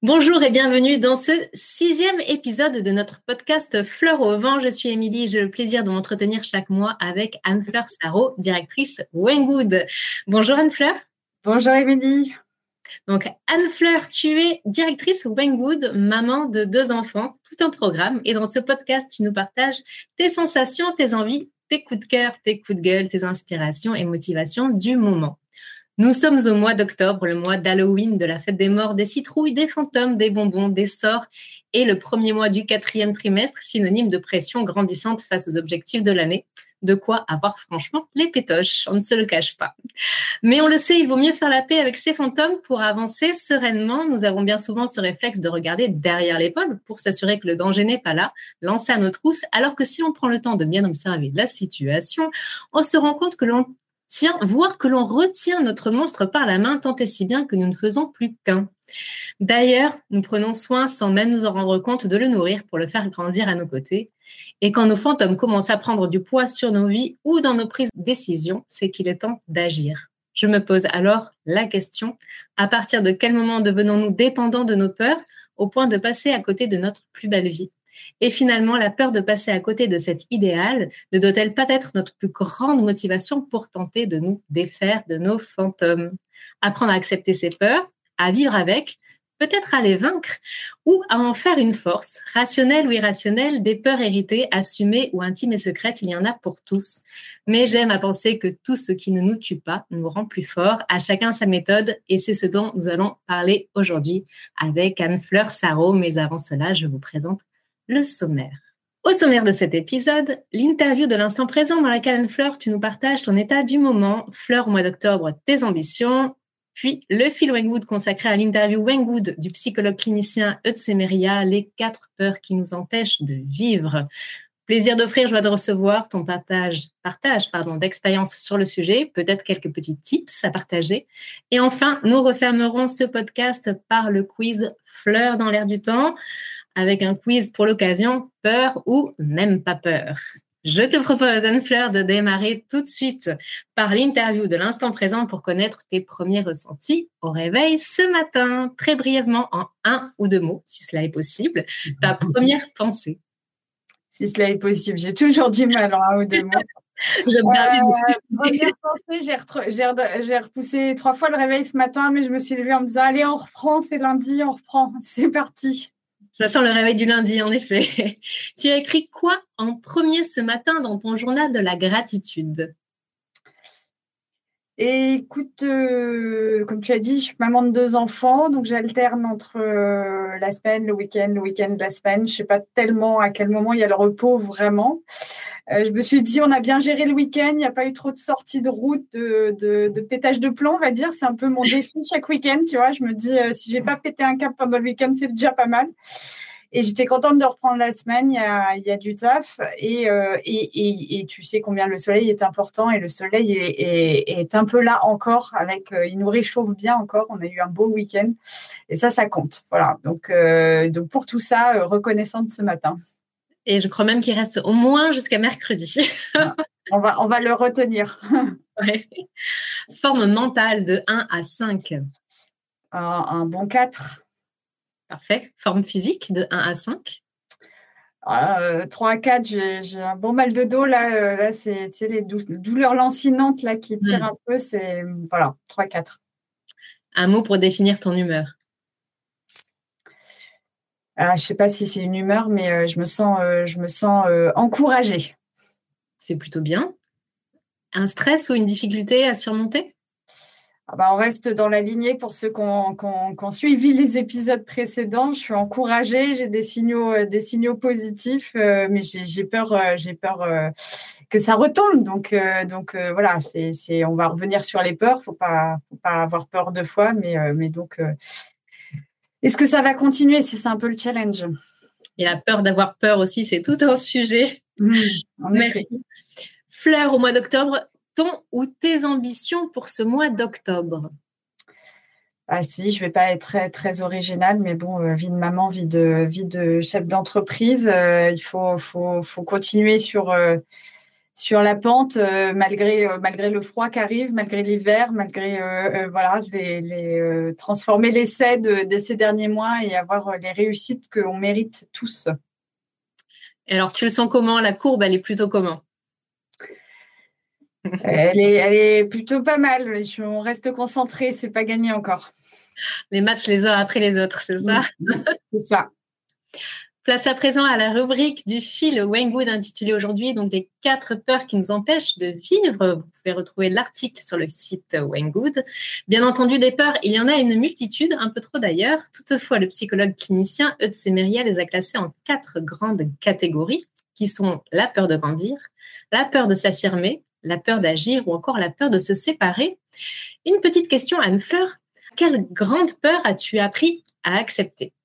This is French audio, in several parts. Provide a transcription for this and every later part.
Bonjour et bienvenue dans ce 6e épisode de notre podcast Fleurs au vent. Je suis Émilie, j'ai le plaisir de m'entretenir chaque mois avec Anne-Fleur Sarraud, directrice Wengood. Bonjour Anne-Fleur. Bonjour Émilie. Donc Anne-Fleur, tu es directrice Wengood, maman de 2 enfants, tout un programme. Et dans ce podcast, tu nous partages tes sensations, tes envies, tes coups de cœur, tes coups de gueule, tes inspirations et motivations du moment. Nous sommes au mois d'octobre, le mois d'Halloween, de la fête des morts, des citrouilles, des fantômes, des bonbons, des sorts et le premier mois du 4e trimestre, synonyme de pression grandissante face aux objectifs de l'année. De quoi avoir franchement les pétoches, on ne se le cache pas. Mais on le sait, il vaut mieux faire la paix avec ces fantômes pour avancer sereinement. Nous avons bien souvent ce réflexe de regarder derrière l'épaule pour s'assurer que le danger n'est pas là, lancé à nos trousses, alors que si on prend le temps de bien observer la situation, on se rend compte que l'on voire que l'on retient notre monstre par la main tant et si bien que nous ne faisons plus qu'un. D'ailleurs, nous prenons soin, sans même nous en rendre compte, de le nourrir pour le faire grandir à nos côtés. Et quand nos fantômes commencent à prendre du poids sur nos vies ou dans nos prises de décision, c'est qu'il est temps d'agir. Je me pose alors la question, à partir de quel moment devenons-nous dépendants de nos peurs au point de passer à côté de notre plus belle vie ? Et finalement, la peur de passer à côté de cet idéal ne doit-elle pas être notre plus grande motivation pour tenter de nous défaire de nos fantômes ? Apprendre à accepter ses peurs, à vivre avec, peut-être à les vaincre ou à en faire une force, rationnelle ou irrationnelle, des peurs héritées, assumées ou intimes et secrètes, il y en a pour tous. Mais j'aime à penser que tout ce qui ne nous tue pas nous rend plus forts, à chacun sa méthode, et c'est ce dont nous allons parler aujourd'hui avec Anne-Fleur Sarraud. Mais avant cela, je vous présente le sommaire. Au sommaire de cet épisode, l'interview de l'instant présent dans laquelle Anne-Fleur, tu nous partages ton état du moment, Fleur au mois d'octobre, tes ambitions, puis le fil Wengood consacré à l'interview Wengood du psychologue clinicien Eutsemeria, les 4 peurs qui nous empêchent de vivre. Plaisir d'offrir, joie de recevoir ton partage d'expérience sur le sujet, peut-être quelques petits tips à partager. Et enfin, nous refermerons ce podcast par le quiz Fleur dans l'air du temps, avec un quiz pour l'occasion, peur ou même pas peur. Je te propose, Anne-Fleur, de démarrer tout de suite par l'interview de l'instant présent pour connaître tes premiers ressentis au réveil ce matin. Très brièvement, en 1 ou 2 mots, si cela est possible, ta première pensée. Si cela est possible, j'ai toujours du mal en 1 ou 2 mots. Première pensée, j'ai repoussé 3 fois le réveil ce matin, mais je me suis levée en me disant « Allez, on reprend, c'est lundi, on reprend, c'est parti ». Ça sent le réveil du lundi, en effet. Tu as écrit quoi en premier ce matin dans ton journal de la gratitude ? Et écoute, comme tu as dit, je suis maman de 2 enfants, donc j'alterne entre la semaine, le week-end la semaine. Je ne sais pas tellement à quel moment il y a le repos vraiment. Je me suis dit, on a bien géré le week-end, il n'y a pas eu trop de sorties de route, de pétage de plomb, on va dire. C'est un peu mon défi chaque week-end, tu vois. Je me dis, si je n'ai pas pété un câble pendant le week-end, c'est déjà pas mal. Et j'étais contente de reprendre la semaine, il y a du taf. Et tu sais combien le soleil est important. Et le soleil est un peu là encore. Il nous réchauffe bien encore. On a eu un beau week-end. Et ça compte. Voilà. Donc pour tout ça, reconnaissante ce matin. Et je crois même qu'il reste au moins jusqu'à mercredi. On va le retenir. Ouais. Forme mentale de 1 à 5. Un bon 4. Parfait. Forme physique de 1 à 5. 3 à 4, j'ai un bon mal de dos. Là c'est les douleurs lancinantes là, qui tirent un peu. C'est, voilà, 3 à 4. Un mot pour définir ton humeur. Je ne sais pas si c'est une humeur, mais je me sens encouragée. C'est plutôt bien. Un stress ou une difficulté à surmonter ? On reste dans la lignée pour ceux qui ont suivi les épisodes précédents. Je suis encouragée, j'ai des signaux positifs, mais j'ai peur que ça retombe. Donc voilà, on va revenir sur les peurs. Faut pas avoir peur 2 fois, mais donc est-ce que ça va continuer ? C'est un peu le challenge. Et la peur d'avoir peur aussi, c'est tout un sujet. Merci. Fleur, au mois d'octobre, ton ou tes ambitions pour ce mois d'octobre ? Si, je ne vais pas être très, très originale, mais bon, vie de maman, vie de chef d'entreprise, il faut continuer sur sur la pente, malgré le froid qui arrive, malgré l'hiver, malgré voilà, transformer l'essai de ces derniers mois et avoir les réussites qu'on mérite tous. Et alors, tu le sens comment? La courbe, elle est plutôt comment? Elle est plutôt pas mal. On reste concentré, c'est pas gagné encore. Les matchs les uns après les autres, c'est ça? C'est ça. Place à présent à la rubrique du fil Wayne Good intitulée aujourd'hui donc les 4 peurs qui nous empêchent de vivre. Vous pouvez retrouver l'article sur le site Wayne Good. Bien entendu, des peurs, il y en a une multitude, un peu trop d'ailleurs. Toutefois, le psychologue clinicien Eutsé-Méria les a classées en 4 grandes catégories qui sont la peur de grandir, la peur de s'affirmer, la peur d'agir ou encore la peur de se séparer. Une petite question, Anne-Fleur. Quelle grande peur as-tu appris à accepter?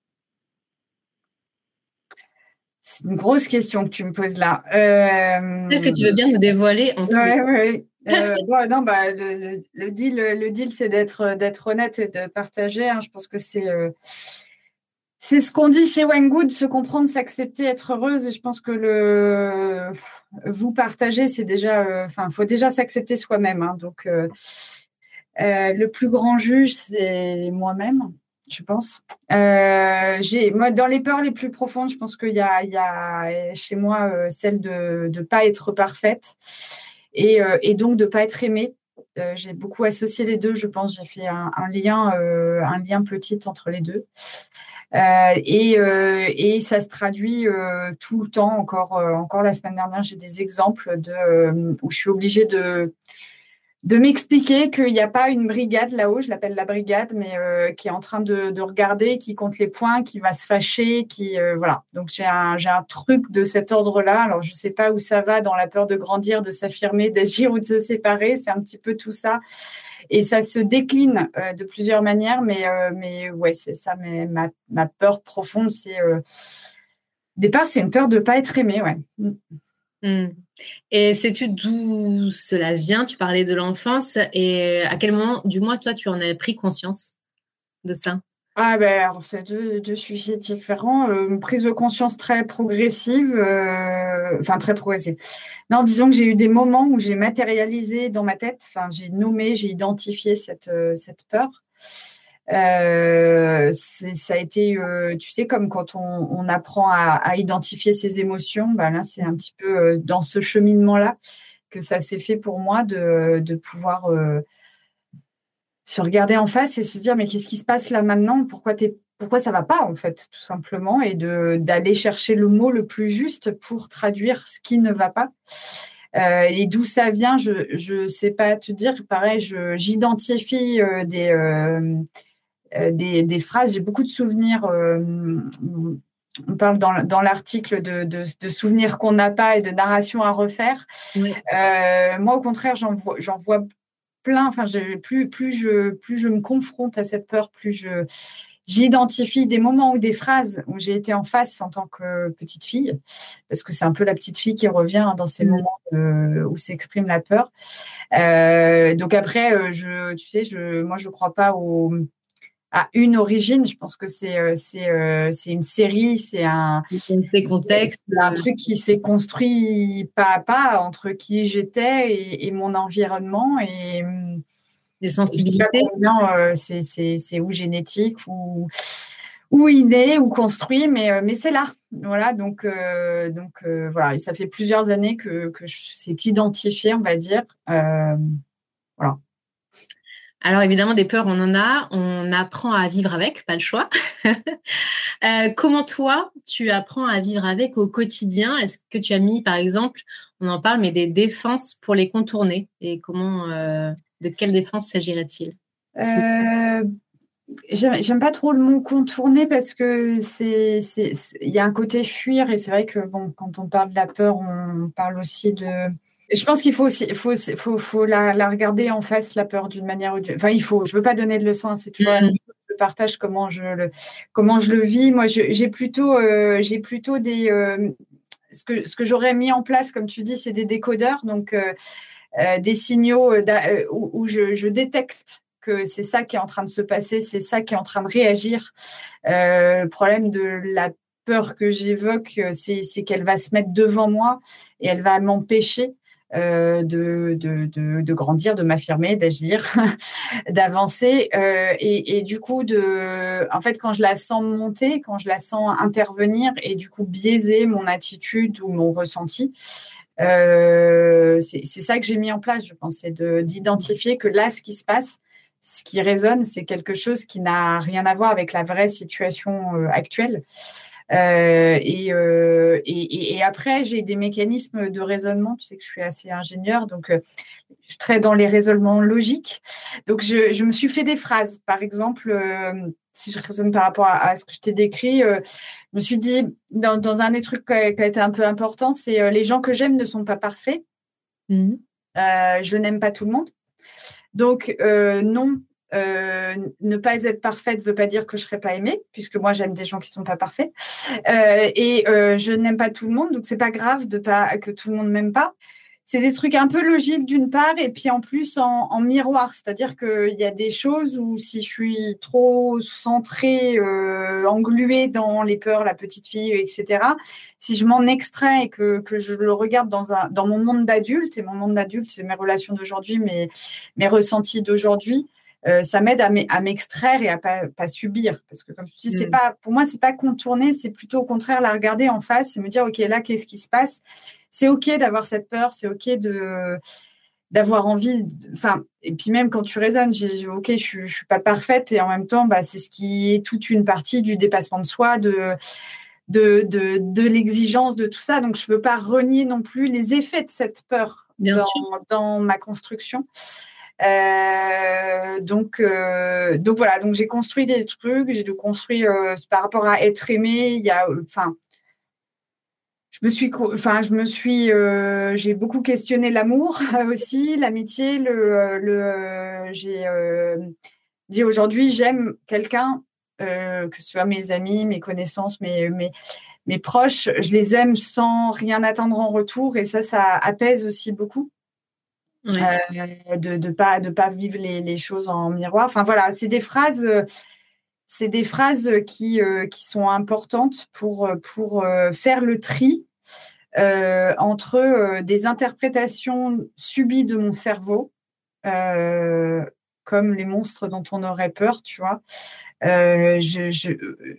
C'est une grosse question que tu me poses là. Est-ce que tu veux bien nous dévoiler en tout cas? Oui. Non, le deal, c'est d'être honnête et de partager. Hein. Je pense que c'est ce qu'on dit chez Wayne Good, se comprendre, s'accepter, être heureuse. Et je pense que vous partager, c'est déjà, faut déjà s'accepter soi-même. Hein. Donc, le plus grand juge, c'est moi-même. Je pense. Moi, dans les peurs les plus profondes, je pense qu'il y a chez moi celle de ne pas être parfaite et donc de ne pas être aimée. J'ai beaucoup associé les deux, je pense. J'ai fait un lien petit entre les deux. Et ça se traduit tout le temps. Encore la semaine dernière, j'ai des exemples où je suis obligée de m'expliquer qu'il n'y a pas une brigade là-haut, je l'appelle la brigade, mais qui est en train de regarder, qui compte les points, qui va se fâcher, voilà. Donc j'ai un truc de cet ordre-là. Alors je ne sais pas où ça va dans la peur de grandir, de s'affirmer, d'agir ou de se séparer. C'est un petit peu tout ça. Et ça se décline de plusieurs manières, mais ouais, c'est ça. Mais ma peur profonde, c'est au départ, c'est une peur de ne pas être aimée, ouais. Et sais-tu d'où cela vient? Tu parlais de l'enfance et à quel moment, du moins, toi, tu en as pris conscience de ça? Alors c'est deux sujets différents. Une prise de conscience très progressive, très progressive. Non, disons que j'ai eu des moments où j'ai matérialisé dans ma tête, j'ai nommé, j'ai identifié cette peur. Ça a été, tu sais, comme quand on apprend à identifier ses émotions, là, c'est un petit peu dans ce cheminement-là que ça s'est fait pour moi de pouvoir se regarder en face et se dire mais qu'est-ce qui se passe là maintenant? Pourquoi ça va pas en fait, tout simplement, et d'aller chercher le mot le plus juste pour traduire ce qui ne va pas. Et d'où ça vient, je sais pas te dire. Pareil, j'identifie des phrases. J'ai beaucoup de souvenirs. On parle dans l'article de souvenirs qu'on n'a pas et de narration à refaire. Oui. Moi, au contraire, j'en vois plein. Plus je me confronte à cette peur, plus j'identifie des moments ou des phrases où j'ai été en face en tant que petite fille, parce que c'est un peu la petite fille qui revient dans ces moments où s'exprime la peur. Donc après, moi, je crois pas à une origine. Je pense que c'est une série, c'est un truc qui s'est construit pas à pas entre qui j'étais et mon environnement et les sensibilités. C'est ou génétique ou inné ou construit, mais c'est là. Voilà, donc voilà, et ça fait plusieurs années que c'est identifié, on va dire. Voilà. Alors évidemment, des peurs, on en a. On apprend à vivre avec, pas le choix. Comment toi, tu apprends à vivre avec au quotidien? Est-ce que tu as mis, par exemple, on en parle, mais des défenses pour les contourner? Et de quelle défense s'agirait-il? J'aime pas trop le mot contourner parce que il y a un côté fuir, et c'est vrai que quand on parle de la peur, on parle aussi de. Je pense qu'il faut la regarder en face, la peur, d'une manière ou d'une. Je veux pas donner de leçons, c'est toujours la même chose. Je partage comment je le vis. Moi, j'ai plutôt des ce que j'aurais mis en place, comme tu dis, c'est des décodeurs, donc des signaux où je détecte que c'est ça qui est en train de se passer, c'est ça qui est en train de réagir. Le problème de la peur que j'évoque, c'est qu'elle va se mettre devant moi et elle va m'empêcher de grandir, de m'affirmer, d'agir, d'avancer. Et du coup, en fait, quand je la sens monter, quand je la sens intervenir et du coup biaiser mon attitude ou mon ressenti, c'est ça que j'ai mis en place, je pense, c'est d'identifier que là, ce qui se passe, ce qui résonne, c'est quelque chose qui n'a rien à voir avec la vraie situation actuelle. Et après, j'ai des mécanismes de raisonnement. Tu sais que je suis assez ingénieure, donc je traite dans les raisonnements logiques. Donc, je me suis fait des phrases. Par exemple, si je raisonne par rapport à ce que je t'ai décrit, je me suis dit, dans un des trucs qui a été un peu important, c'est les gens que j'aime ne sont pas parfaits. Je n'aime pas tout le monde. Donc, non. Ne pas être parfaite ne veut pas dire que je ne serai pas aimée, puisque moi, j'aime des gens qui ne sont pas parfaits. Je n'aime pas tout le monde, donc ce n'est pas grave que tout le monde ne m'aime pas. C'est des trucs un peu logiques d'une part, et puis en plus en miroir. C'est-à-dire qu'il y a des choses où si je suis trop centrée, engluée dans les peurs, la petite fille, etc., si je m'en extrais et que je le regarde dans mon monde d'adulte, et mon monde d'adulte, c'est mes relations d'aujourd'hui, mes ressentis d'aujourd'hui, ça m'aide à m'extraire et à pas subir. Parce que comme je dis, pour moi, c'est pas contourner, c'est plutôt au contraire la regarder en face et me dire, OK, là, qu'est-ce qui se passe? C'est OK d'avoir cette peur, c'est OK d'avoir envie. Et puis même quand tu raisonnes, OK, je suis pas parfaite et en même temps, c'est ce qui est toute une partie du dépassement de soi, de l'exigence, de tout ça. Donc, je veux pas renier non plus les effets de cette peur dans ma construction. Donc voilà, donc j'ai construit des trucs, j'ai construit par rapport à être aimé, il y a j'ai beaucoup questionné l'amour aussi, l'amitié, j'ai dit aujourd'hui j'aime quelqu'un, que ce soit mes amis, mes connaissances, mes proches, je les aime sans rien attendre en retour et ça apaise aussi beaucoup. Ouais. De pas vivre les choses en miroir. Enfin voilà, c'est des phrases qui sont importantes pour faire le tri entre des interprétations subies de mon cerveau, comme les monstres dont on aurait peur, tu vois. Je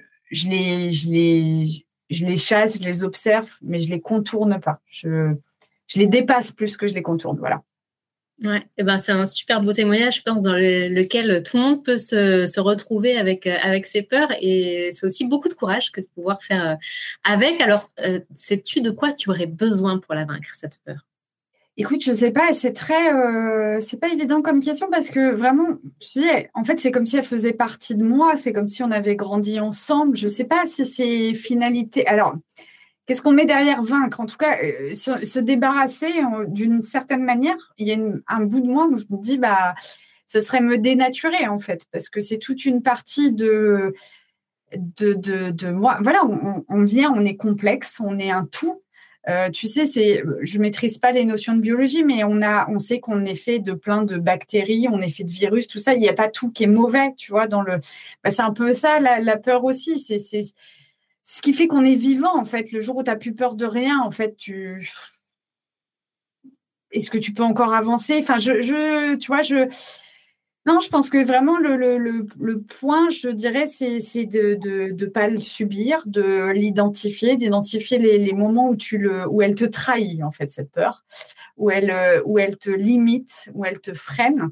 les chasse, je les observe, mais je les contourne pas. Je les dépasse plus que je les contourne. Voilà. Ouais, et c'est un super beau témoignage, je pense, dans lequel tout le monde peut se retrouver avec ses peurs. Et c'est aussi beaucoup de courage que de pouvoir faire avec. Alors, sais-tu de quoi tu aurais besoin pour la vaincre, cette peur? Écoute, je sais pas, c'est pas évident comme question parce que vraiment, je disais, en fait, c'est comme si elle faisait partie de moi, c'est comme si on avait grandi ensemble. Je sais pas si c'est finalité. Alors, qu'est-ce qu'on met derrière vaincre? En tout cas, se débarrasser d'une certaine manière. Il y a un bout de moi où je me dis, ce serait me dénaturer en fait, parce que c'est toute une partie de moi. Voilà, on vient, on est complexe, on est un tout. Tu sais, je maîtrise pas les notions de biologie, mais on sait qu'on est fait de plein de bactéries, on est fait de virus, tout ça. Il n'y a pas tout qui est mauvais, tu vois. C'est un peu ça la peur aussi. C'est ce qui fait qu'on est vivant, en fait. Le jour où tu n'as plus peur de rien, en fait, est-ce que tu peux encore avancer? Enfin, tu vois, non, je pense que vraiment, le point, je dirais, c'est de ne pas le subir, de l'identifier, d'identifier les moments où elle te trahit, en fait, cette peur, où elle te limite, où elle te freine.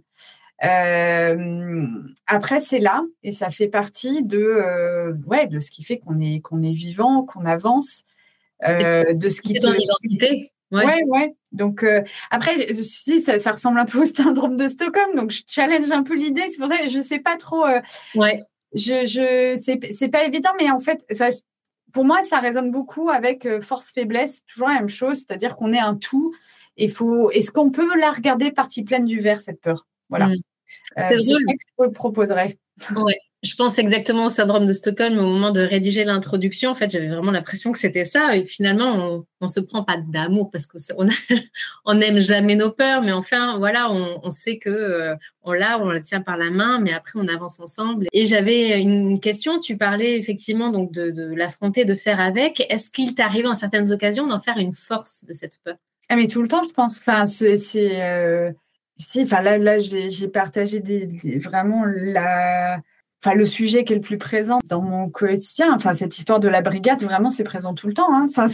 Après, c'est là et ça fait partie de ce qui fait qu'on est vivant, qu'on avance, de ce qui te identité. Ouais. Donc après, si ça ressemble un peu au syndrome de Stockholm, donc je challenge un peu l'idée. C'est pour ça que je sais pas trop. C'est pas évident, mais en fait, pour moi, ça résonne beaucoup avec force-faiblesse, toujours la même chose, c'est-à-dire qu'on est un tout. Est-ce qu'on peut la regarder partie pleine du verre, cette peur? Voilà. C'est ça que je proposerais. Ouais. Je pense exactement au syndrome de Stockholm au moment de rédiger l'introduction. En fait, j'avais vraiment l'impression que c'était ça. Et finalement, on se prend pas d'amour parce qu'on on n'aime jamais nos peurs. Mais enfin, voilà, on sait que on la tient par la main. Mais après, on avance ensemble. Et j'avais une question. Tu parlais effectivement donc de l'affronter, de faire avec. Est-ce qu'il t'arrive en certaines occasions d'en faire une force de cette peur? Ah, mais tout le temps, je pense. Enfin, si, enfin là, j'ai partagé vraiment enfin, le sujet qui est le plus présent dans mon quotidien. Enfin, cette histoire de la brigade, vraiment, c'est présent tout le temps, hein. Enfin,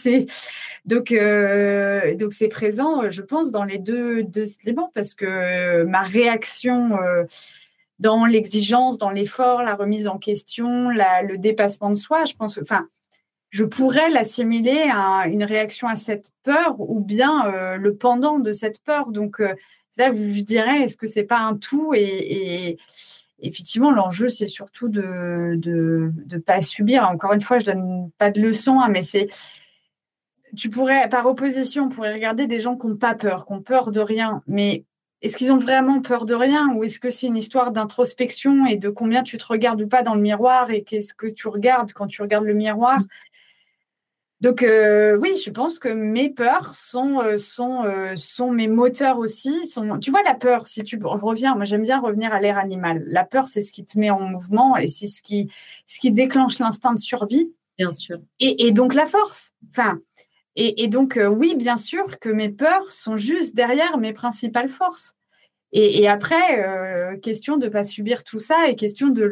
donc c'est présent, je pense, dans les deux éléments, parce que ma réaction dans l'exigence, dans l'effort, la remise en question, le dépassement de soi, je pense, enfin, je pourrais l'assimiler à une réaction à cette peur ou bien le pendant de cette peur. Donc, ça, je dirais, est-ce que c'est pas un tout et effectivement, l'enjeu, c'est surtout de pas subir. Encore une fois, je donne pas de leçons, hein, mais tu pourrais, par opposition, on pourrait regarder des gens qui n'ont pas peur, qui ont peur de rien. Mais est-ce qu'ils ont vraiment peur de rien ou est-ce que c'est une histoire d'introspection et de combien tu te regardes ou pas dans le miroir et qu'est-ce que tu regardes quand tu regardes le miroir? Donc, oui, je pense que mes peurs sont mes moteurs aussi. Tu vois, la peur, si tu reviens, moi j'aime bien revenir à l'ère animale. La peur, c'est ce qui te met en mouvement et c'est ce qui déclenche l'instinct de survie. Bien sûr. Et donc la force. Enfin, et donc, oui, bien sûr que mes peurs sont juste derrière mes principales forces. Et après, question de ne pas subir tout ça et question de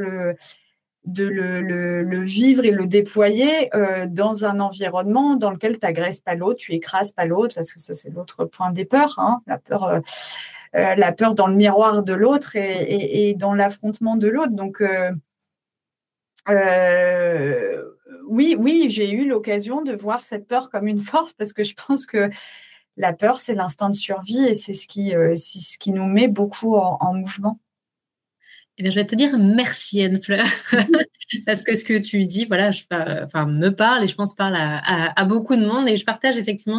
le vivre et le déployer dans un environnement dans lequel tu n'agresses pas l'autre, tu écrases pas l'autre, parce que ça, c'est l'autre point des peurs, hein, la peur dans le miroir de l'autre et dans l'affrontement de l'autre. Donc, oui, j'ai eu l'occasion de voir cette peur comme une force parce que je pense que la peur, c'est l'instinct de survie et c'est ce qui nous met beaucoup en mouvement. Eh bien, je vais te dire merci, Anne-Fleur, parce que ce que tu dis, voilà, me parle et je pense parle à beaucoup de monde et je partage effectivement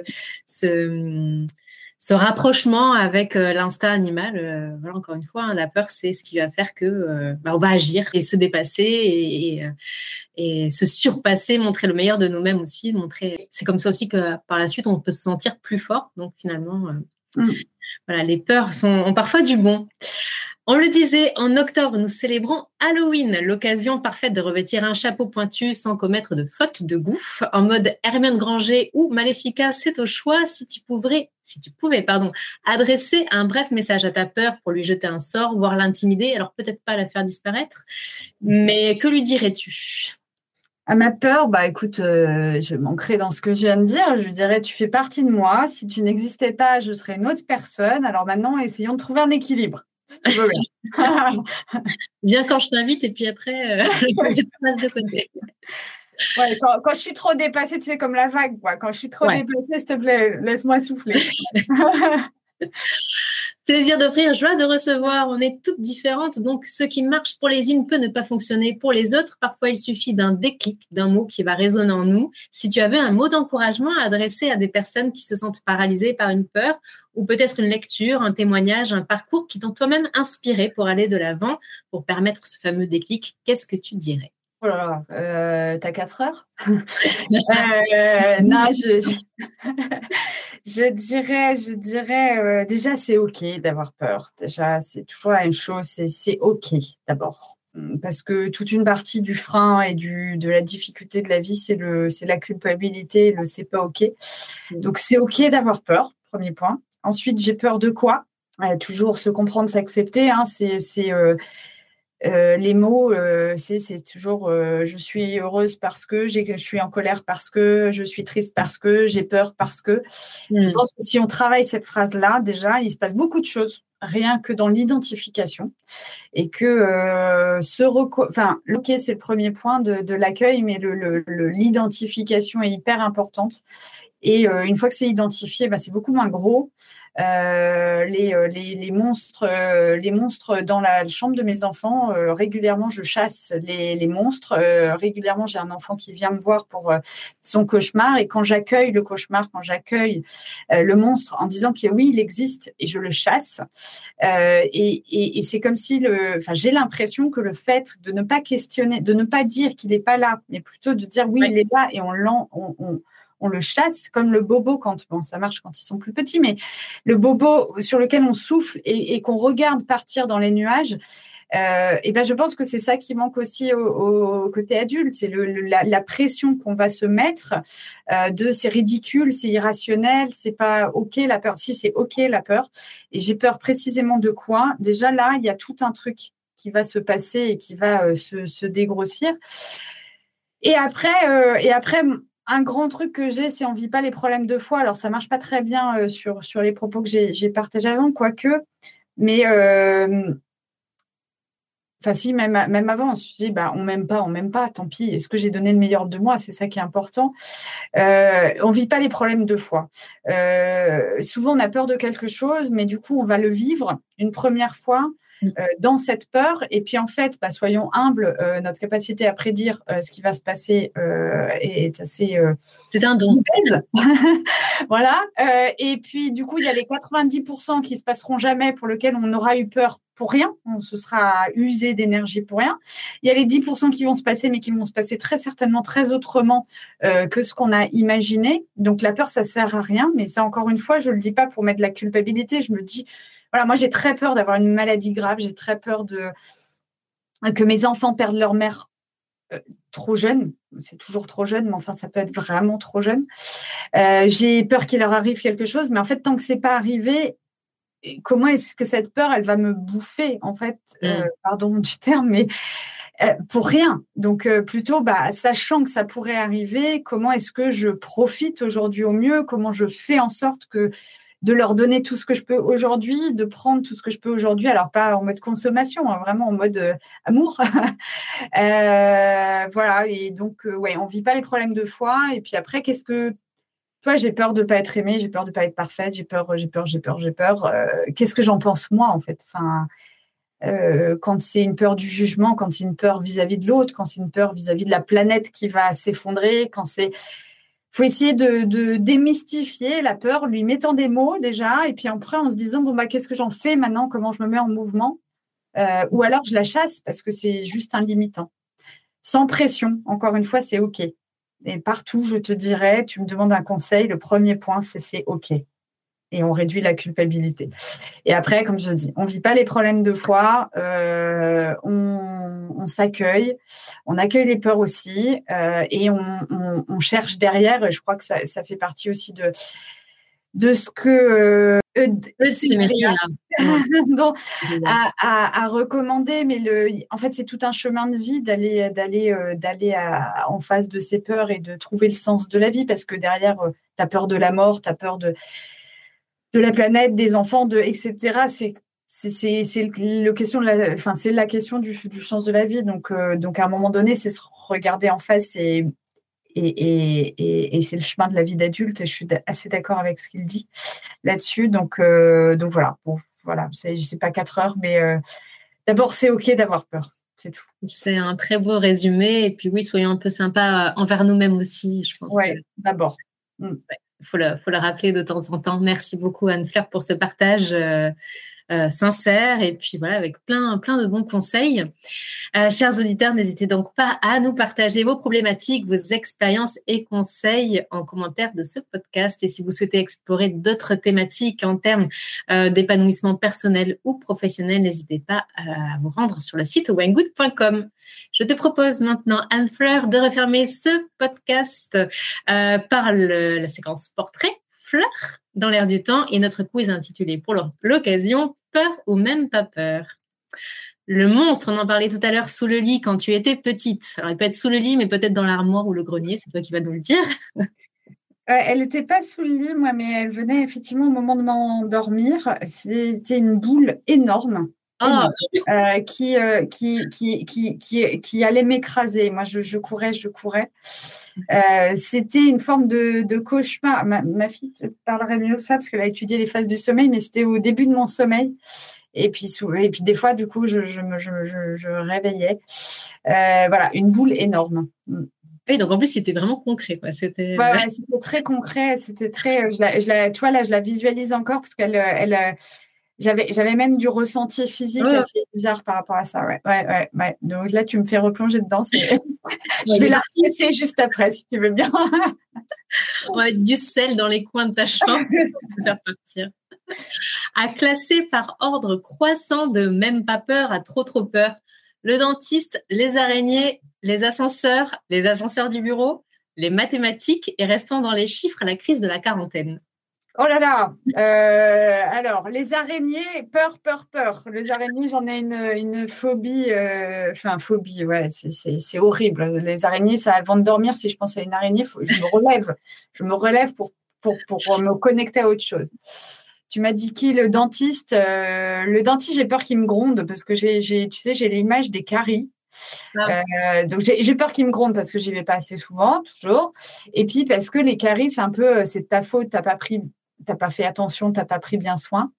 ce rapprochement avec l'instinct animal. Voilà, encore une fois, hein, la peur, c'est ce qui va faire que on va agir et se dépasser et se surpasser, montrer le meilleur de nous-mêmes aussi. C'est comme ça aussi que par la suite, on peut se sentir plus fort. Donc finalement, voilà, les peurs ont parfois du bon. On le disait, en octobre, nous célébrons Halloween, l'occasion parfaite de revêtir un chapeau pointu sans commettre de faute de goût. En mode Hermione Granger ou Maléfica, c'est au choix. Si tu pouvais, adresser un bref message à ta peur pour lui jeter un sort, voire l'intimider, alors peut-être pas la faire disparaître, mais que lui dirais-tu ? À ma peur, écoute, je manquerai dans ce que je viens de dire. Je lui dirais, tu fais partie de moi. Si tu n'existais pas, je serais une autre personne. Alors maintenant, essayons de trouver un équilibre. Si tu veux bien. Viens quand je t'invite et puis après, je te passe de côté. Ouais, quand je suis trop déplacée, tu sais, comme la vague, quoi. Quand je suis trop déplacée, s'il te plaît, laisse-moi souffler. Plaisir d'offrir, joie de recevoir. On est toutes différentes, donc ce qui marche pour les unes peut ne pas fonctionner pour les autres. Parfois, il suffit d'un déclic, d'un mot qui va résonner en nous. Si tu avais un mot d'encouragement à adresser à des personnes qui se sentent paralysées par une peur, ou peut-être une lecture, un témoignage, un parcours qui t'ont toi-même inspiré pour aller de l'avant, pour permettre ce fameux déclic, qu'est-ce que tu dirais ? Oh là là, t'as 4 heures non, je dirais déjà, c'est OK d'avoir peur. Déjà, c'est toujours la même chose, c'est OK d'abord. Parce que toute une partie du frein et de la difficulté de la vie, c'est la culpabilité, le c'est pas OK. Donc, c'est OK d'avoir peur, premier point. Ensuite, j'ai peur de quoi ? Toujours se comprendre, s'accepter, hein, les mots, c'est toujours je suis heureuse parce que je suis en colère parce que je suis triste parce que j'ai peur parce que. Je pense que si on travaille cette phrase-là, déjà, il se passe beaucoup de choses, rien que dans l'identification. Et que l'OK, c'est le premier point de l'accueil, mais l'identification est hyper importante. Et une fois que c'est identifié, c'est beaucoup moins gros. Les monstres dans la chambre de mes enfants, régulièrement, je chasse les monstres. Régulièrement, j'ai un enfant qui vient me voir pour son cauchemar. Et quand j'accueille le cauchemar, quand j'accueille le monstre en disant que oui, il existe et je le chasse, et c'est comme si j'ai l'impression que le fait de ne pas questionner, de ne pas dire qu'il n'est pas là, mais plutôt de dire oui, il est là et on le chasse, comme le bobo ça marche quand ils sont plus petits, mais le bobo sur lequel on souffle et qu'on regarde partir dans les nuages, je pense que c'est ça qui manque aussi au côté adulte, c'est la pression qu'on va se mettre de c'est ridicule, c'est irrationnel, c'est pas ok la peur. Si, c'est ok la peur, et j'ai peur précisément de quoi? Déjà là, il y a tout un truc qui va se passer et qui va se dégrossir. Et après, un grand truc que j'ai, c'est on ne vit pas les problèmes deux fois. Alors, ça ne marche pas très bien sur les propos que j'ai partagés avant, quoique. Mais, si, même avant, on se dit, on ne m'aime pas, tant pis. Est-ce que j'ai donné le meilleur de moi? C'est ça qui est important. On ne vit pas les problèmes deux fois. Souvent, on a peur de quelque chose, mais du coup, on va le vivre une première fois. Dans cette peur, et puis en fait, soyons humbles, notre capacité à prédire ce qui va se passer est assez c'est un don. Voilà, et puis du coup, il y a les 90% qui se passeront jamais, pour lesquels on aura eu peur pour rien, on se sera usé d'énergie pour rien. Il y a les 10% qui vont se passer, mais qui vont se passer très certainement très autrement que ce qu'on a imaginé. Donc la peur, ça sert à rien, mais ça, encore une fois, je le dis pas pour mettre de la culpabilité, je me dis voilà, moi, j'ai très peur d'avoir une maladie grave. J'ai très peur que mes enfants perdent leur mère trop jeune. C'est toujours trop jeune, mais enfin, ça peut être vraiment trop jeune. J'ai peur qu'il leur arrive quelque chose, mais en fait, tant que c'est pas arrivé, comment est-ce que cette peur, elle va me bouffer, en fait, pardon du terme, mais pour rien. Donc, plutôt, sachant que ça pourrait arriver, comment est-ce que je profite aujourd'hui au mieux? Comment je fais en sorte de leur donner tout ce que je peux aujourd'hui, de prendre tout ce que je peux aujourd'hui, alors pas en mode consommation, hein, vraiment en mode amour. Voilà, et donc, on ne vit pas les problèmes deux fois. Et puis après, j'ai peur de ne pas être aimée, j'ai peur de ne pas être parfaite, j'ai peur. Qu'est-ce que j'en pense moi, en fait? Enfin, quand c'est une peur du jugement, quand c'est une peur vis-à-vis de l'autre, quand c'est une peur vis-à-vis de la planète qui va s'effondrer, quand c'est... Il faut essayer de démystifier la peur, lui mettant des mots déjà, et puis après en se disant qu'est-ce que j'en fais maintenant, comment je me mets en mouvement, ou alors je la chasse parce que c'est juste un limitant. Sans pression, encore une fois, c'est OK. Et partout, je te dirais, tu me demandes un conseil, le premier point, c'est OK. Et on réduit la culpabilité. Et après, comme je dis, on ne vit pas les problèmes deux fois, on s'accueille, on accueille les peurs aussi, et on cherche derrière, et je crois que ça fait partie aussi de ce que à recommander, mais en fait, c'est tout un chemin de vie d'aller en face de ces peurs et de trouver le sens de la vie, parce que derrière, tu as peur de la mort, tu as peur de la planète, des enfants, etc. C'est la question du sens de la vie. Donc à un moment donné, c'est se regarder en face et c'est le chemin de la vie d'adulte. Et je suis assez d'accord avec ce qu'il dit là-dessus. Donc voilà. Bon, voilà. Je sais pas 4 heures, mais d'abord, c'est OK d'avoir peur. C'est tout. C'est un très beau résumé. Et puis oui, soyons un peu sympas envers nous-mêmes aussi, je pense. Oui, d'abord. Il faut le rappeler de temps en temps. Merci beaucoup Anne-Fleur pour ce partage sincère et puis voilà, avec plein de bons conseils. Chers auditeurs, n'hésitez donc pas à nous partager vos problématiques, vos expériences et conseils en commentaire de ce podcast. Et si vous souhaitez explorer d'autres thématiques en termes d'épanouissement personnel ou professionnel, n'hésitez pas à vous rendre sur le site wengood.com. Je te propose maintenant, Anne-Fleur, de refermer ce podcast par la séquence portrait Fleur dans l'air du temps et notre quiz intitulé pour l'occasion « Peur ou même pas peur ». Le monstre, on en parlait tout à l'heure, sous le lit quand tu étais petite. Alors, il peut être sous le lit, mais peut-être dans l'armoire ou le grenier, c'est toi qui vas nous le dire. Elle n'était pas sous le lit, moi, mais elle venait effectivement au moment de m'endormir. C'était une boule énorme. Qui allait m'écraser. Moi, je courais. C'était une forme de cauchemar. Ma fille te parlerait mieux de ça parce qu'elle a étudié les phases du sommeil, mais c'était au début de mon sommeil. Et puis des fois, du coup, je réveillais. Voilà, une boule énorme. Oui, donc en plus, c'était vraiment concret, quoi. C'était Ouais, c'était très concret. C'était très. Tu vois, là, je la visualise encore parce j'avais même du ressenti physique assez bizarre par rapport à ça. Ouais. Donc là, tu me fais replonger dedans. Je vais la retisser juste après, si tu veux bien. On va mettre du sel dans les coins de ta chambre pour faire partir. À classer par ordre croissant de même pas peur à trop peur. Le dentiste, les araignées, les ascenseurs du bureau, les mathématiques et restant dans les chiffres à la crise de la quarantaine. Oh là là. Alors, les araignées, peur. Les araignées, j'en ai une phobie. Phobie, ouais, c'est horrible. Les araignées, ça, avant de dormir, si je pense à une araignée, je me relève. Je me relève pour me connecter à autre chose. Tu m'as dit qui? Le dentiste. Le dentiste, j'ai peur qu'il me gronde parce que j'ai l'image des caries. Donc j'ai peur qu'il me gronde parce que j'y vais pas assez souvent, toujours. Et puis parce que les caries, c'est un peu, c'est de ta faute, t'as pas fait attention, t'as pas pris bien soin.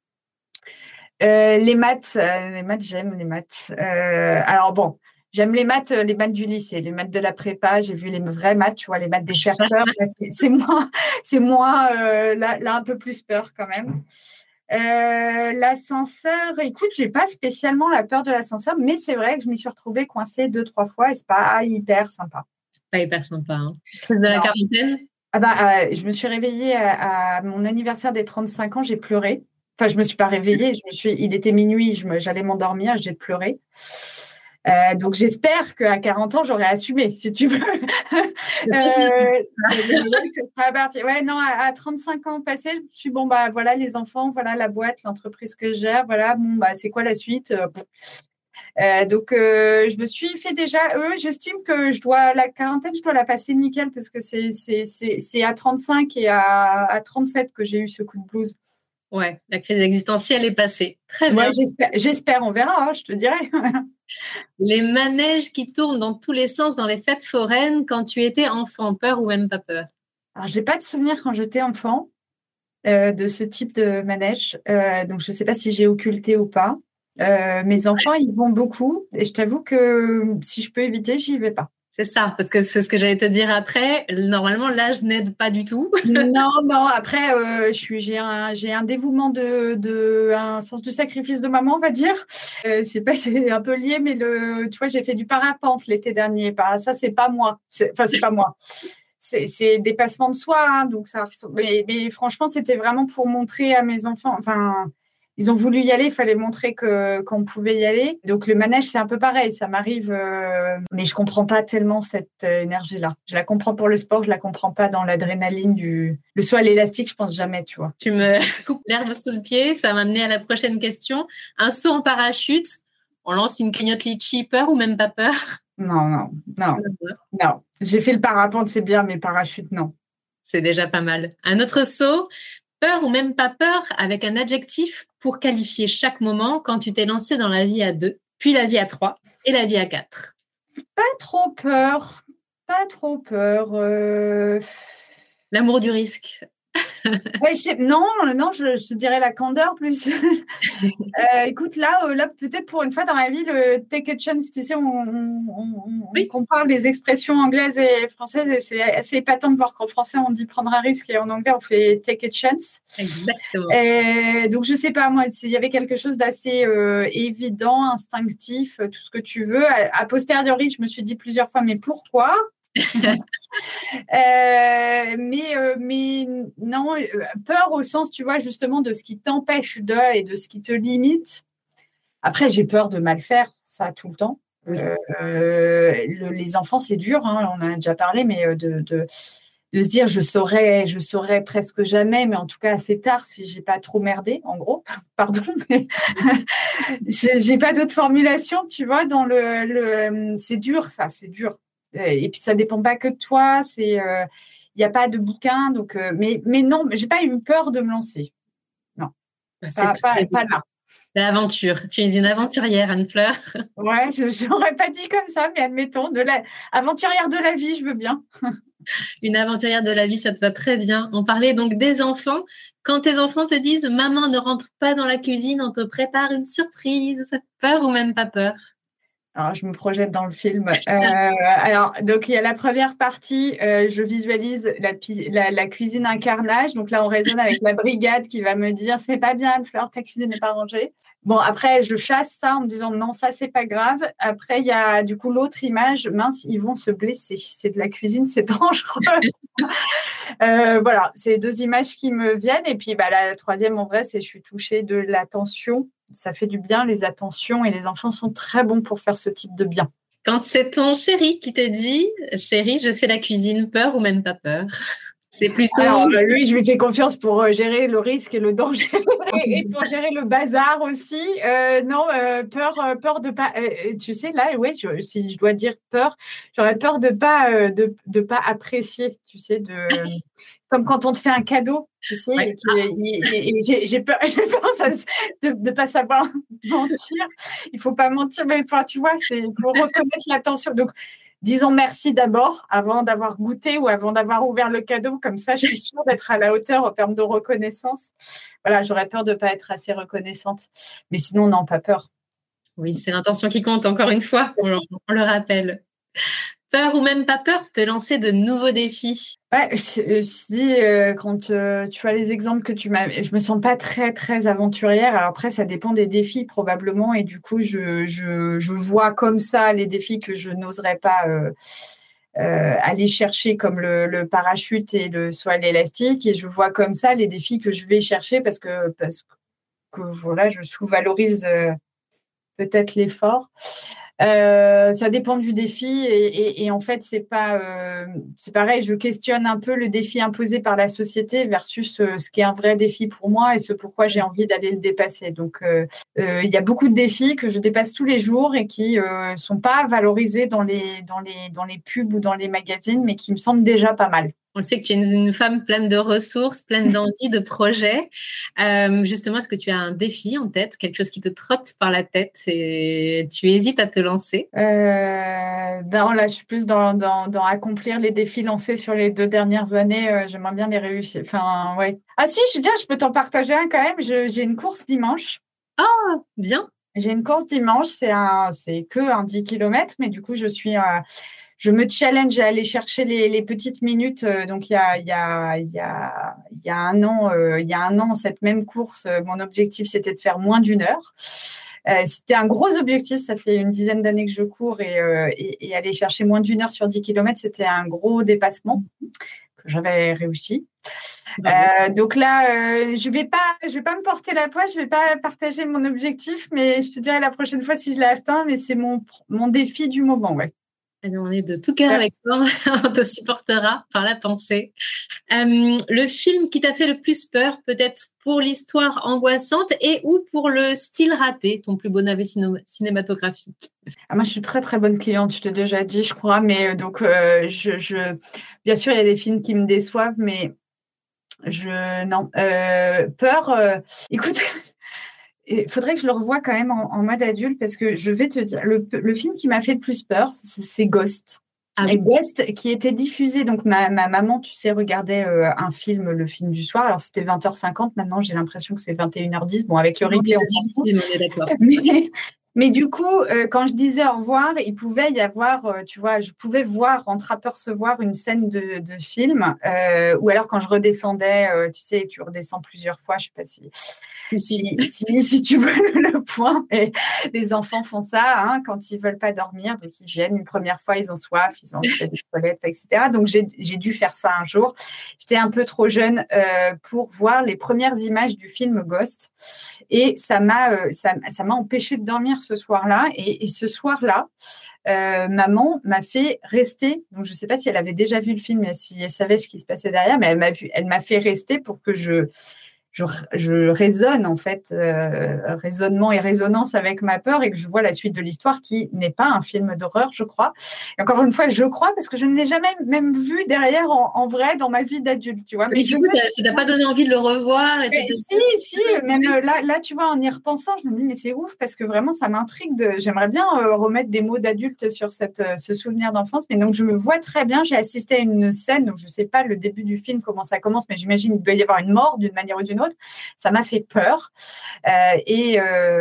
Les maths, j'aime les maths. Alors bon, j'aime les maths du lycée, les maths de la prépa. J'ai vu les vrais maths, tu vois, les maths des chercheurs. C'est moins là un peu plus peur quand même. L'ascenseur, écoute, j'ai pas spécialement la peur de l'ascenseur, mais c'est vrai que je m'y suis retrouvée coincée 2-3 fois et c'est pas hyper sympa. Pas hyper sympa. Hein. Crise de la quarantaine. Je me suis réveillée à mon anniversaire des 35 ans, j'ai pleuré. Enfin, je me suis pas réveillée, il était minuit, j'allais m'endormir, j'ai pleuré. Donc, j'espère qu'à 40 ans, j'aurai assumé, si tu veux. Ouais, non, à 35 ans passés, je me suis dit, voilà les enfants, voilà la boîte, l'entreprise que je gère, voilà, c'est quoi la suite? Donc, je me suis fait déjà, j'estime que la quarantaine, je dois la passer nickel parce que c'est à 35 et à 37 que j'ai eu ce coup de blues. Ouais, la crise existentielle est passée. Très bien. J'espère, on verra, je te dirai. Les manèges qui tournent dans tous les sens dans les fêtes foraines quand tu étais enfant, peur ou même pas peur? Alors, je n'ai pas de souvenir quand j'étais enfant de ce type de manège. Donc, je ne sais pas si j'ai occulté ou pas. Mes enfants, ils vont beaucoup. Et je t'avoue que si je peux éviter, j'y vais pas. C'est ça, parce que c'est ce que j'allais te dire après. Normalement, l'âge n'aide pas du tout. Non. Après, j'ai un dévouement un sens du sacrifice de maman, on va dire. C'est un peu lié, mais tu vois, j'ai fait du parapente l'été dernier. Ça, c'est pas moi. C'est pas moi. C'est dépassement de soi, hein, donc ça. Mais franchement, c'était vraiment pour montrer à mes enfants. Enfin, ils ont voulu y aller, il fallait montrer qu'on pouvait y aller. Donc le manège, c'est un peu pareil, ça m'arrive, mais je comprends pas tellement cette énergie-là. Je la comprends pour le sport, je la comprends pas dans l'adrénaline le saut à l'élastique, je pense jamais, tu vois. Tu me coupes l'herbe sous le pied, ça m'a mené à la prochaine question. Un saut en parachute, on lance une cagnotte litchi, peur ou même pas peur? Non. J'ai fait le parapente, c'est bien, mais parachute, non. C'est déjà pas mal. Un autre saut, peur ou même pas peur, avec un adjectif pour qualifier chaque moment quand tu t'es lancé dans la vie à 2, puis la vie à 3 et la vie à 4. Pas trop peur. L'amour du risque. Ouais, non, je te dirais la candeur plus. Écoute, là, peut-être pour une fois dans ma vie, le take a chance, tu sais, on compare les expressions anglaises et françaises et c'est assez épatant de voir qu'en français, on dit prendre un risque et en anglais, on fait take a chance. Exactement. Donc, je sais pas, moi, il y avait quelque chose d'assez évident, instinctif, tout ce que tu veux. A posteriori, je me suis dit plusieurs fois, mais pourquoi? Mais non, peur au sens, tu vois, justement, de ce qui t'empêche et de ce qui te limite. Après, j'ai peur de mal faire, ça tout le temps. Oui. Les enfants, c'est dur, hein, on en a déjà parlé, mais de se dire je saurais presque jamais, mais en tout cas assez tard si j'ai pas trop merdé, en gros. Pardon, mais j'ai pas d'autre formulation, tu vois, dans c'est dur, ça, c'est dur. Et puis, ça dépend pas que de toi. Il n'y a pas de bouquin. Donc, mais non, j'ai pas eu peur de me lancer. Non, pas là. L'aventure. Tu es une aventurière, Anne-Fleur. Ouais, je n'aurais pas dit comme ça, mais admettons, aventurière de la vie, je veux bien. Une aventurière de la vie, ça te va très bien. On parlait donc des enfants. Quand tes enfants te disent « Maman, ne rentre pas dans la cuisine, on te prépare une surprise », peur ou même pas peur? Alors, je me projette dans le film. Alors, donc, il y a la première partie, je visualise la cuisine incarnage. Donc là, on raisonne avec la brigade qui va me dire « C'est pas bien, Anne-Fleur, ta cuisine n'est pas rangée ». Bon, après, je chasse ça en me disant « Non, ça, c'est pas grave ». Après, il y a du coup l'autre image. Mince, ils vont se blesser. C'est de la cuisine, c'est dangereux. Voilà, c'est les deux images qui me viennent. Et puis, la troisième, en vrai, c'est je suis touchée de l'attention. Ça fait du bien, les attentions, et les enfants sont très bons pour faire ce type de bien. Quand c'est ton chéri qui te dit « Chérie, je fais la cuisine, peur ou même pas peur ?» C'est plutôt… Alors, lui, je lui fais confiance pour gérer le risque et le danger et pour gérer le bazar aussi. Non, peur de pas… tu sais, là, ouais, si je dois dire peur, j'aurais peur de pas, de pas apprécier, tu sais, comme quand on te fait un cadeau, tu sais, Ouais. et j'ai peur de ne pas savoir mentir. Il ne faut pas mentir, mais tu vois, il faut reconnaître l'attention. Donc, disons merci d'abord, avant d'avoir goûté ou avant d'avoir ouvert le cadeau. Comme ça, je suis sûre d'être à la hauteur en termes de reconnaissance. Voilà, j'aurais peur de ne pas être assez reconnaissante. Mais sinon, non, pas peur. Oui, c'est l'intention qui compte, encore une fois, on le rappelle. Peur ou même pas peur de te lancer de nouveaux défis? Ouais, quand tu vois les exemples que tu m'as… Je me sens pas très, très aventurière. Alors après, ça dépend des défis probablement. Et du coup, je vois comme ça les défis que je n'oserais pas aller chercher, comme le parachute et soit l'élastique. Et je vois comme ça les défis que je vais chercher parce que voilà, je sous-valorise peut-être l'effort. Ça dépend du défi et en fait c'est pareil, je questionne un peu le défi imposé par la société versus ce qui est un vrai défi pour moi et ce pourquoi j'ai envie d'aller le dépasser. Donc il y a beaucoup de défis que je dépasse tous les jours et qui sont pas valorisés dans les pubs ou dans les magazines, mais qui me semblent déjà pas mal. On sait que tu es une femme pleine de ressources, pleine d'envie, de projets. Justement, est-ce que tu as un défi en tête, quelque chose qui te trotte par la tête et tu hésites à te lancer? Non, là, je suis plus dans accomplir les défis lancés sur les 2 dernières années. J'aimerais bien les réussir. Enfin, ouais. Ah si, je peux t'en partager un quand même. J'ai une course dimanche. Ah, bien. J'ai une course dimanche. C'est que un 10 km, mais du coup, je me challenge à aller chercher les petites minutes. Donc, il y a un an, cette même course, mon objectif, c'était de faire moins d'1 heure. C'était un gros objectif. Ça fait une dizaine d'années que je cours et aller chercher moins d'1 heure sur 10 km, c'était un gros dépassement que j'avais réussi. Donc là, je vais pas me porter la poisse, je vais pas partager mon objectif, mais je te dirai la prochaine fois si je l'ai atteint. Mais c'est mon défi du moment, ouais. On est de tout cœur avec toi, on te supportera par la pensée. Le film qui t'a fait le plus peur, peut-être pour l'histoire angoissante et ou pour le style raté, ton plus beau navet cinématographique? Moi, je suis très, très bonne cliente, je t'ai déjà dit, je crois. Mais donc, bien sûr, il y a des films qui me déçoivent, mais non. Peur, écoute… Il faudrait que je le revoie quand même en mode adulte parce que je vais te dire, le film qui m'a fait le plus peur, c'est Ghost. Ah oui. Ghost qui était diffusé. Donc, ma maman, tu sais, regardait le film du soir. Alors, c'était 20h50. Maintenant, j'ai l'impression que c'est 21h10. Bon, avec le replay, on s'en fout. On est d'accord. Mais du coup, quand je disais au revoir, il pouvait y avoir, tu vois, je pouvais entreapercevoir une scène de film. Ou alors, quand je redescendais, tu sais, tu redescends plusieurs fois, je ne sais pas si tu veux le point, mais les enfants font ça hein, quand ils ne veulent pas dormir. Donc, ils viennent une première fois, ils ont soif, ils ont envie des toilettes, etc. Donc, j'ai dû faire ça un jour. J'étais un peu trop jeune pour voir les premières images du film Ghost. Et ça m'a empêché de dormir ce soir-là. Et ce soir-là, maman m'a fait rester. Donc, je ne sais pas si elle avait déjà vu le film, si elle savait ce qui se passait derrière, mais elle m'a fait rester pour que je je raisonne en fait, raisonnement et résonance avec ma peur et que je vois la suite de l'histoire qui n'est pas un film d'horreur, je crois. Et encore une fois, je crois parce que je ne l'ai jamais même vu derrière en vrai dans ma vie d'adulte, tu vois. Mais du coup, ça t'a pas donné envie de le revoir Si, même là, tu vois, en y repensant, je me dis, mais c'est ouf parce que vraiment, ça m'intrigue. J'aimerais bien remettre des mots d'adulte sur ce souvenir d'enfance. Mais donc, je me vois très bien. J'ai assisté à une scène, donc je ne sais pas le début du film, comment ça commence, mais j'imagine qu'il doit y avoir une mort d'une manière ou d'une autre. Ça m'a fait peur. Et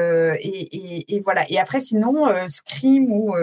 voilà. Et après, sinon, Scream ou...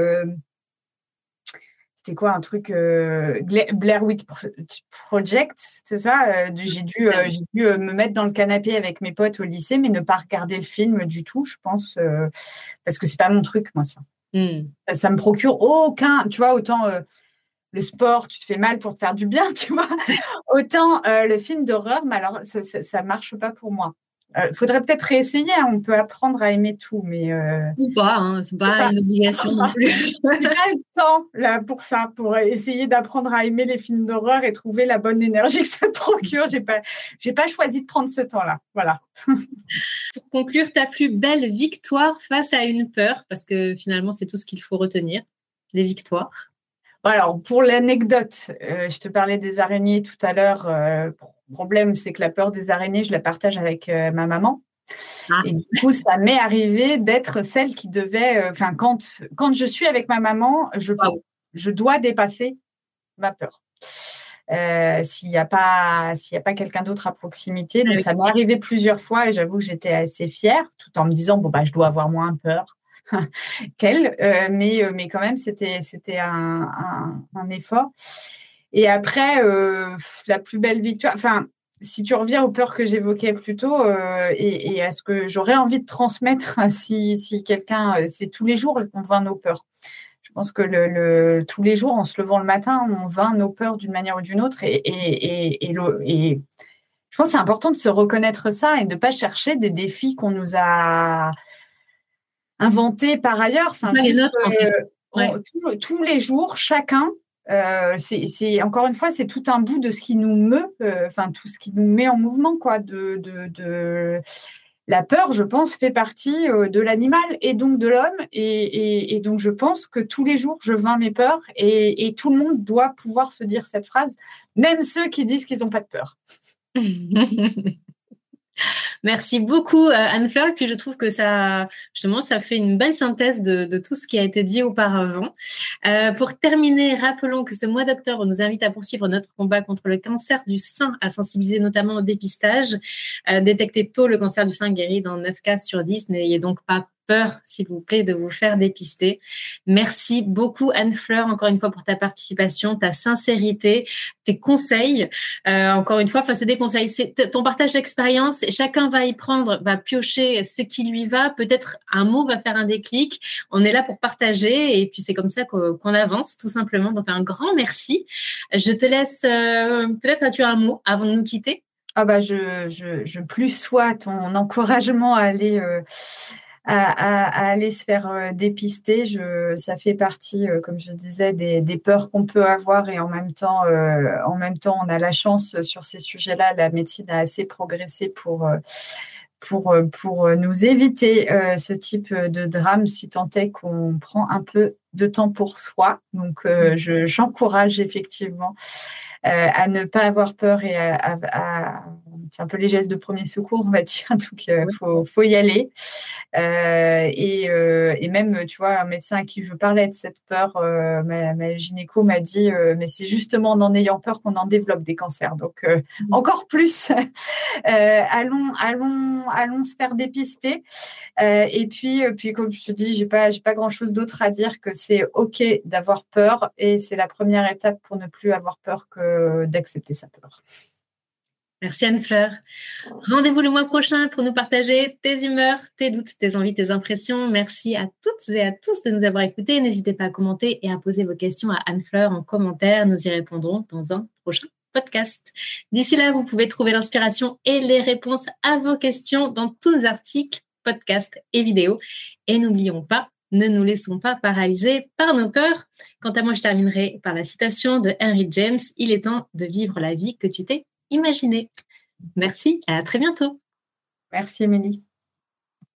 c'était quoi un truc Blair Witch Project, c'est ça j'ai dû me mettre dans le canapé avec mes potes au lycée, mais ne pas regarder le film du tout, je pense, parce que c'est pas mon truc, moi, ça. Ça me procure aucun, tu vois, autant le sport, tu te fais mal pour te faire du bien, tu vois, autant le film d'horreur, mais alors ça marche pas pour moi. Faudrait peut-être réessayer, hein, on peut apprendre à aimer tout, mais... Ou pas, hein, c'est pas une obligation non plus. J'ai pas le temps là, pour ça, pour essayer d'apprendre à aimer les films d'horreur et trouver la bonne énergie que ça te procure. J'ai pas choisi de prendre ce temps-là. Voilà. Pour conclure, ta plus belle victoire face à une peur, parce que finalement, c'est tout ce qu'il faut retenir, les victoires. Alors, pour l'anecdote, je te parlais des araignées tout à l'heure. Le problème, c'est que la peur des araignées, je la partage avec ma maman. Et du coup, ça m'est arrivé d'être celle qui devait... quand je suis avec ma maman, je dois dépasser ma peur. S'il n'y a pas quelqu'un d'autre à proximité. Donc, ça m'est arrivé plusieurs fois et j'avoue que j'étais assez fière, tout en me disant, je dois avoir moins peur qu'elle. Mais quand même, c'était un effort. Et après, la plus belle victoire... si tu reviens aux peurs que j'évoquais plus tôt et à ce que j'aurais envie de transmettre si quelqu'un, c'est tous les jours qu'on vainc nos peurs. Je pense que tous les jours, en se levant le matin, on vainc nos peurs d'une manière ou d'une autre. Et je pense que c'est important de se reconnaître ça et de ne pas chercher des défis qu'on nous a inventés par ailleurs. Tous les jours, chacun. C'est encore une fois, c'est tout un bout de ce qui nous meut, tout ce qui nous met en mouvement, quoi. La peur, je pense, fait partie de l'animal et donc de l'homme, et donc je pense que tous les jours, je vainc mes peurs, et tout le monde doit pouvoir se dire cette phrase, même ceux qui disent qu'ils n'ont pas de peur. Merci beaucoup Anne-Fleur, et puis je trouve que ça fait une belle synthèse de tout ce qui a été dit auparavant. Pour terminer, rappelons que ce mois d'octobre nous invite à poursuivre notre combat contre le cancer du sein, à sensibiliser notamment au dépistage. Détecter tôt le cancer du sein guérit dans 9 cas sur 10, n'ayez donc pas peur, s'il vous plaît, de vous faire dépister. Merci beaucoup Anne-Fleur, encore une fois, pour ta participation, ta sincérité, tes conseils. Encore une fois, c'est des conseils, c'est ton partage d'expérience. Chacun va y prendre, va piocher ce qui lui va. Peut-être un mot va faire un déclic. On est là pour partager et puis c'est comme ça qu'on avance, tout simplement. Donc, un grand merci. Je te laisse, peut-être as-tu un mot avant de nous quitter? Je plus sois ton encouragement à aller... à aller se faire dépister. Ça fait partie, comme je disais, des peurs qu'on peut avoir, et en même temps, on a la chance sur ces sujets-là. La médecine a assez progressé pour nous éviter ce type de drame, si tant est qu'on prend un peu de temps pour soi. Donc, j'encourage effectivement à ne pas avoir peur et c'est un peu les gestes de premier secours, on va dire. Donc, faut y aller. Et même, tu vois, un médecin à qui je parlais de cette peur, ma gynéco m'a dit mais c'est justement en ayant peur qu'on en développe des cancers. Donc, encore plus, allons se faire dépister. Et puis, comme je te dis, j'ai pas grand-chose d'autre à dire que c'est OK d'avoir peur, et c'est la première étape pour ne plus avoir peur que d'accepter sa peur. Merci Anne-Fleur. Rendez-vous le mois prochain pour nous partager tes humeurs, tes doutes, tes envies, tes impressions. Merci à toutes et à tous de nous avoir écoutés. N'hésitez pas à commenter et à poser vos questions à Anne-Fleur en commentaire. Nous y répondrons dans un prochain podcast. D'ici là, vous pouvez trouver l'inspiration et les réponses à vos questions dans tous nos articles, podcasts et vidéos. Et n'oublions pas, ne nous laissons pas paralyser par nos peurs. Quant à moi, je terminerai par la citation de Henry James. Il est temps de vivre la vie que tu t'es imaginée. Merci, à très bientôt. Merci, Émilie.